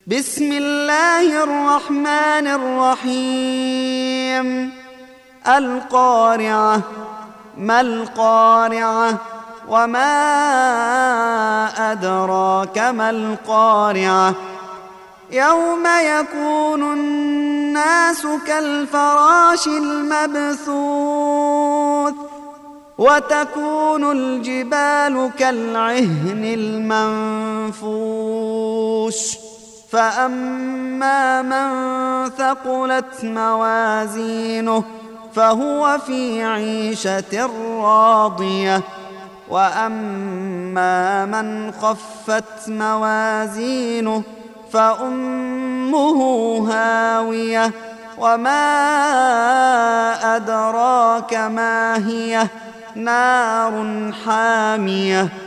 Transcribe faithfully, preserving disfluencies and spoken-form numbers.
بسم الله الرحمن الرحيم. القارعة. ما القارعة؟ وما أدراك ما القارعة؟ يوم يكون الناس كالفراش المبثوث وتكون الجبال كالعهن المنفوش فأما من ثقلت موازينه فهو في عيشة راضية وأما من خفت موازينه فأمه هاوية وما أدراك ما هي نار حامية